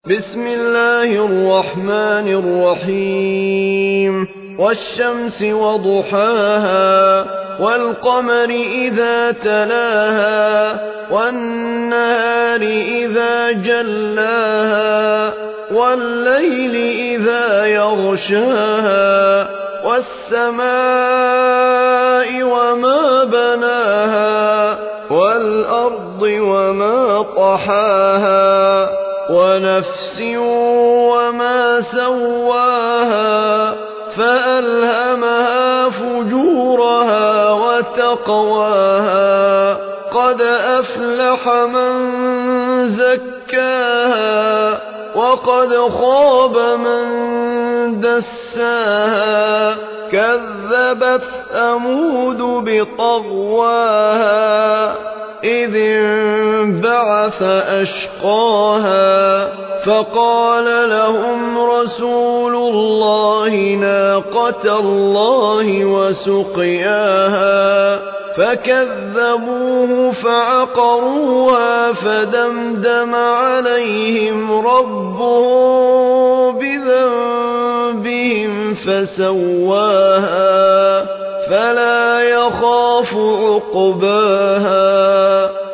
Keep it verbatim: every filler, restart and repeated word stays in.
بسم الله الرحمن الرحيم والشمس وضحاها والقمر إذا تلاها والنهار إذا جلاها والليل إذا يغشاها والسماء وما بناها والأرض وما طحاها ونفس وما سواها فألهمها فجورها وتقواها قد أفلح من زكاها وقد خاب من دساها كذبت ثمود بطغواها إذ انبعث أشقاها فقال لهم رسول الله ناقة الله وسقياها فكذبوه فعقروها فدمدم عليهم ربهم بذنبهم فسواها فلا يخاف عقباها